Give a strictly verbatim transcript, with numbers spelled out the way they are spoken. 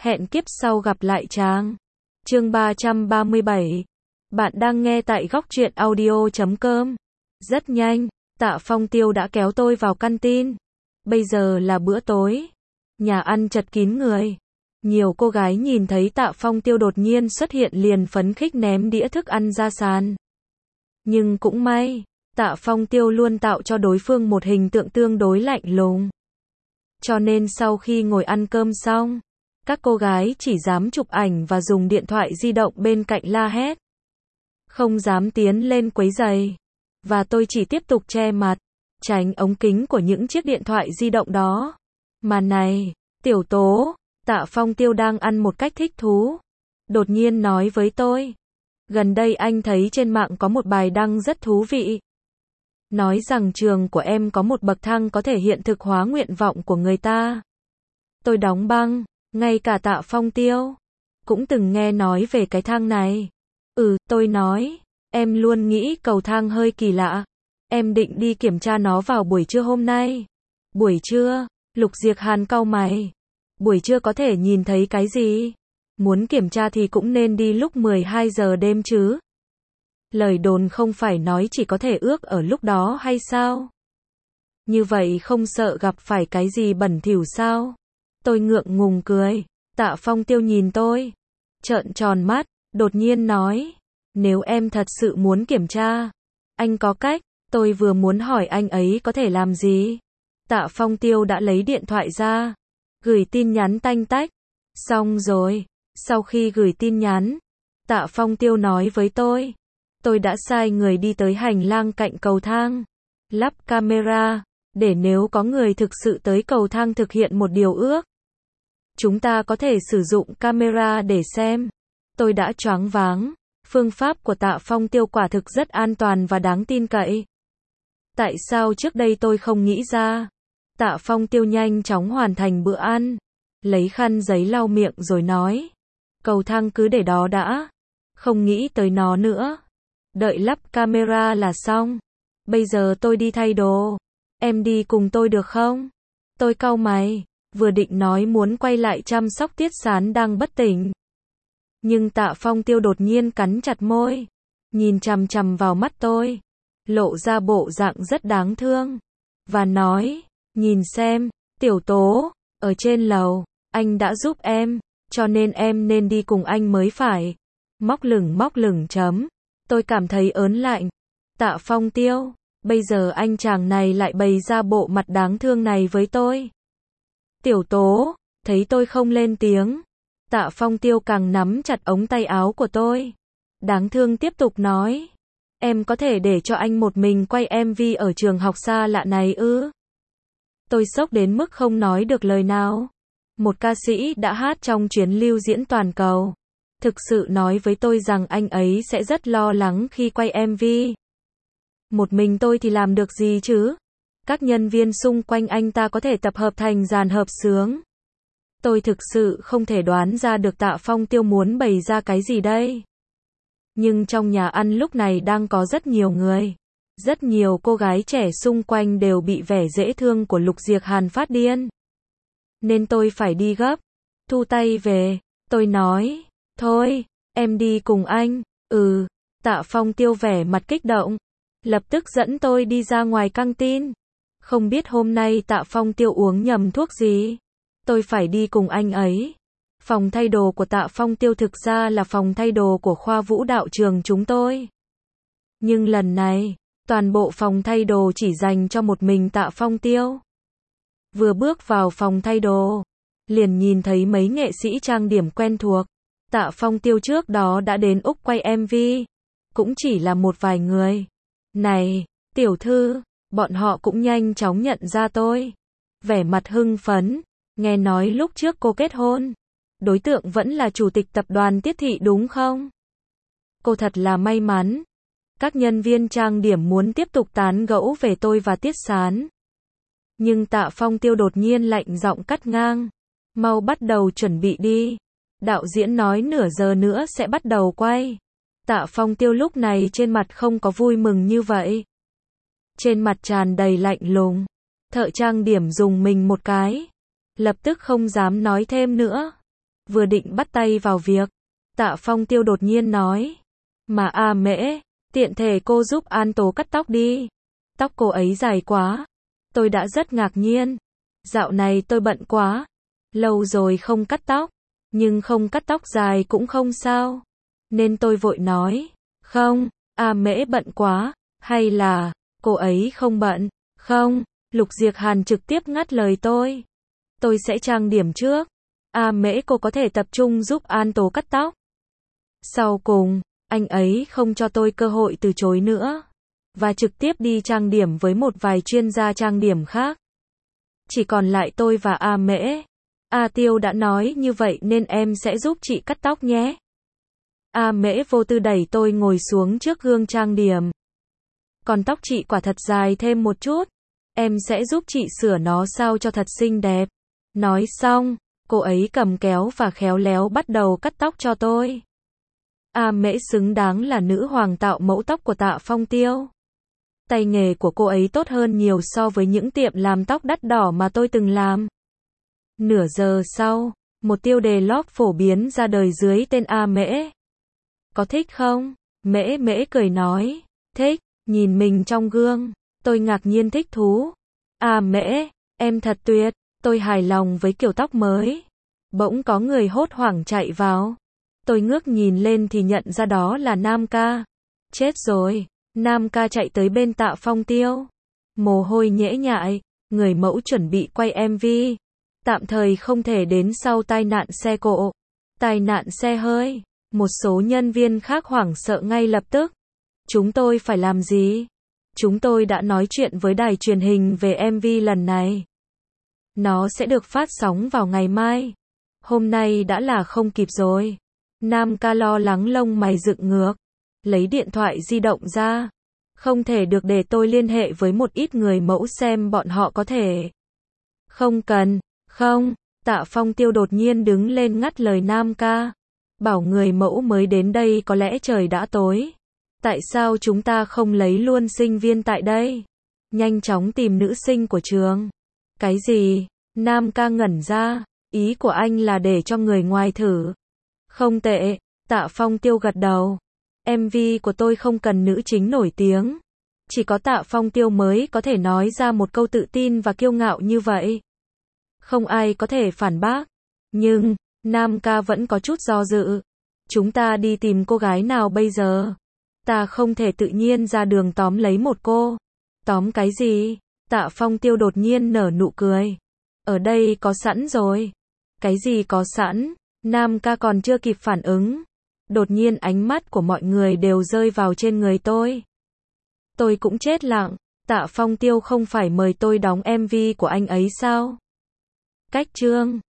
Hẹn kiếp sau gặp lại chàng. Chương ba trăm ba mươi bảy. Bạn đang nghe tại góc truyện audio chấm com. Rất nhanh, Tạ Phong Tiêu đã kéo tôi vào căn tin. Bây giờ là bữa tối. Nhà ăn chật kín người. Nhiều cô gái nhìn thấy Tạ Phong Tiêu đột nhiên xuất hiện liền phấn khích ném đĩa thức ăn ra sàn. Nhưng cũng may, Tạ Phong Tiêu luôn tạo cho đối phương một hình tượng tương đối lạnh lùng. Cho nên sau khi ngồi ăn cơm xong, các cô gái chỉ dám chụp ảnh và dùng điện thoại di động bên cạnh la hét. Không dám tiến lên quấy rầy. Và tôi chỉ tiếp tục che mặt, tránh ống kính của những chiếc điện thoại di động đó. Mà này, Tiểu Tố, Tạ Phong Tiêu đang ăn một cách thích thú. Đột nhiên nói với tôi. Gần đây anh thấy trên mạng có một bài đăng rất thú vị. Nói rằng trường của em có một bậc thang có thể hiện thực hóa nguyện vọng của người ta. Tôi đóng băng, ngay cả Tạ Phong Tiêu cũng từng nghe nói về cái thang này. Ừ, tôi nói, em luôn nghĩ cầu thang hơi kỳ lạ. Em định đi kiểm tra nó vào buổi trưa hôm nay. Buổi trưa, Lục Diệc Hàn cau mày. Buổi trưa có thể nhìn thấy cái gì? Muốn kiểm tra thì cũng nên đi lúc mười hai giờ đêm chứ. Lời đồn không phải nói chỉ có thể ước ở lúc đó hay sao? Như vậy không sợ gặp phải cái gì bẩn thỉu sao? Tôi ngượng ngùng cười. Tạ Phong Tiêu nhìn tôi, trợn tròn mắt, đột nhiên nói. Nếu em thật sự muốn kiểm tra, anh có cách. Tôi vừa muốn hỏi anh ấy có thể làm gì. Tạ Phong Tiêu đã lấy điện thoại ra, gửi tin nhắn tanh tách. Xong rồi, sau khi gửi tin nhắn, Tạ Phong Tiêu nói với tôi. Tôi đã sai người đi tới hành lang cạnh cầu thang, lắp camera, để nếu có người thực sự tới cầu thang thực hiện một điều ước, chúng ta có thể sử dụng camera để xem. Tôi đã choáng váng. Phương pháp của Tạ Phong Tiêu quả thực rất an toàn và đáng tin cậy. Tại sao trước đây tôi không nghĩ ra? Tạ Phong Tiêu nhanh chóng hoàn thành bữa ăn, lấy khăn giấy lau miệng rồi nói. Cầu thang cứ để đó đã. Không nghĩ tới nó nữa. Đợi lắp camera là xong. Bây giờ tôi đi thay đồ. Em đi cùng tôi được không? Tôi cau mày, vừa định nói muốn quay lại chăm sóc Tiết Sán đang bất tỉnh. Nhưng Tạ Phong Tiêu đột nhiên cắn chặt môi, nhìn chằm chằm vào mắt tôi, lộ ra bộ dạng rất đáng thương, và nói, nhìn xem, Tiểu Tố, ở trên lầu, anh đã giúp em, cho nên em nên đi cùng anh mới phải. Móc lửng móc lửng chấm. Tôi cảm thấy ớn lạnh. Tạ Phong Tiêu, bây giờ anh chàng này lại bày ra bộ mặt đáng thương này với tôi. Tiểu Tố, thấy tôi không lên tiếng, Tạ Phong Tiêu càng nắm chặt ống tay áo của tôi. Đáng thương tiếp tục nói. Em có thể để cho anh một mình quay em vê ở trường học xa lạ này ư? Tôi sốc đến mức không nói được lời nào. Một ca sĩ đã hát trong chuyến lưu diễn toàn cầu, thực sự nói với tôi rằng anh ấy sẽ rất lo lắng khi quay em vê. Một mình tôi thì làm được gì chứ? Các nhân viên xung quanh anh ta có thể tập hợp thành dàn hợp xướng. Tôi thực sự không thể đoán ra được Tạ Phong Tiêu muốn bày ra cái gì đây. Nhưng trong nhà ăn lúc này đang có rất nhiều người. Rất nhiều cô gái trẻ xung quanh đều bị vẻ dễ thương của Lục Diệc Hàn phát điên. Nên tôi phải đi gấp. Thu tay về, tôi nói. Thôi, em đi cùng anh. Ừ, Tạ Phong Tiêu vẻ mặt kích động, lập tức dẫn tôi đi ra ngoài căng tin. Không biết hôm nay Tạ Phong Tiêu uống nhầm thuốc gì. Tôi phải đi cùng anh ấy. Phòng thay đồ của Tạ Phong Tiêu thực ra là phòng thay đồ của khoa vũ đạo trường chúng tôi. Nhưng lần này, toàn bộ phòng thay đồ chỉ dành cho một mình Tạ Phong Tiêu. Vừa bước vào phòng thay đồ, liền nhìn thấy mấy nghệ sĩ trang điểm quen thuộc. Tạ Phong Tiêu trước đó đã đến Úc quay em vê. Cũng chỉ là một vài người. Này, tiểu thư, bọn họ cũng nhanh chóng nhận ra tôi. Vẻ mặt hưng phấn, nghe nói lúc trước cô kết hôn. Đối tượng vẫn là chủ tịch tập đoàn Tiết Thị đúng không? Cô thật là may mắn. Các nhân viên trang điểm muốn tiếp tục tán gẫu về tôi và Tiết Sán. Nhưng Tạ Phong Tiêu đột nhiên lạnh giọng cắt ngang. Mau bắt đầu chuẩn bị đi. Đạo diễn nói nửa giờ nữa sẽ bắt đầu quay. Tạ Phong Tiêu lúc này trên mặt không có vui mừng như vậy. Trên mặt tràn đầy lạnh lùng. Thợ trang điểm dùng mình một cái. Lập tức không dám nói thêm nữa. Vừa định bắt tay vào việc, Tạ Phong Tiêu đột nhiên nói. Mà A Mễ, tiện thể cô giúp An Tố cắt tóc đi. Tóc cô ấy dài quá. Tôi đã rất ngạc nhiên. Dạo này tôi bận quá. Lâu rồi không cắt tóc. Nhưng không cắt tóc dài cũng không sao. Nên tôi vội nói. Không, A Mễ bận quá. Hay là, cô ấy không bận. Không, Lục Diệc Hàn trực tiếp ngắt lời tôi. Tôi sẽ trang điểm trước. A Mễ cô có thể tập trung giúp An Tố cắt tóc. Sau cùng, anh ấy không cho tôi cơ hội từ chối nữa. Và trực tiếp đi trang điểm với một vài chuyên gia trang điểm khác. Chỉ còn lại tôi và A Mễ. A Tiêu đã nói như vậy nên em sẽ giúp chị cắt tóc nhé. A Mễ vô tư đẩy tôi ngồi xuống trước gương trang điểm. Còn tóc chị quả thật dài thêm một chút. Em sẽ giúp chị sửa nó sao cho thật xinh đẹp. Nói xong, cô ấy cầm kéo và khéo léo bắt đầu cắt tóc cho tôi. A Mễ xứng đáng là nữ hoàng tạo mẫu tóc của Tạ Phong Tiêu. Tay nghề của cô ấy tốt hơn nhiều so với những tiệm làm tóc đắt đỏ mà tôi từng làm. Nửa giờ sau, một tiêu đề blog phổ biến ra đời dưới tên A Mễ. Có thích không? Mễ Mễ cười nói. Thích, nhìn mình trong gương. Tôi ngạc nhiên thích thú. A Mễ, em thật tuyệt. Tôi hài lòng với kiểu tóc mới. Bỗng có người hốt hoảng chạy vào. Tôi ngước nhìn lên thì nhận ra đó là Nam Ca. Chết rồi. Nam Ca chạy tới bên Tạ Phong Tiêu. Mồ hôi nhễ nhại. Người mẫu chuẩn bị quay em vê. Tạm thời không thể đến sau tai nạn xe cộ. Tai nạn xe hơi. Một số nhân viên khác hoảng sợ ngay lập tức. Chúng tôi phải làm gì? Chúng tôi đã nói chuyện với đài truyền hình về em vê lần này. Nó sẽ được phát sóng vào ngày mai. Hôm nay đã là không kịp rồi. Nam Ca lo lắng lông mày dựng ngược. Lấy điện thoại di động ra. Không thể được để tôi liên hệ với một ít người mẫu xem bọn họ có thể. Không cần, không. Tạ Phong Tiêu đột nhiên đứng lên ngắt lời Nam Ca. Bảo người mẫu mới đến đây có lẽ trời đã tối. Tại sao chúng ta không lấy luôn sinh viên tại đây? Nhanh chóng tìm nữ sinh của trường. Cái gì? Nam Ca ngẩn ra. Ý của anh là để cho người ngoài thử. Không tệ. Tạ Phong Tiêu gật đầu. em vê của tôi không cần nữ chính nổi tiếng. Chỉ có Tạ Phong Tiêu mới có thể nói ra một câu tự tin và kiêu ngạo như vậy. Không ai có thể phản bác. Nhưng, Nam Ca vẫn có chút do dự. Chúng ta đi tìm cô gái nào bây giờ? Ta không thể tự nhiên ra đường tóm lấy một cô. Tóm cái gì? Tạ Phong Tiêu đột nhiên nở nụ cười. Ở đây có sẵn rồi. Cái gì có sẵn? Nam Ca còn chưa kịp phản ứng. Đột nhiên ánh mắt của mọi người đều rơi vào trên người tôi. Tôi cũng chết lặng. Tạ Phong Tiêu không phải mời tôi đóng em vê của anh ấy sao? Cách chương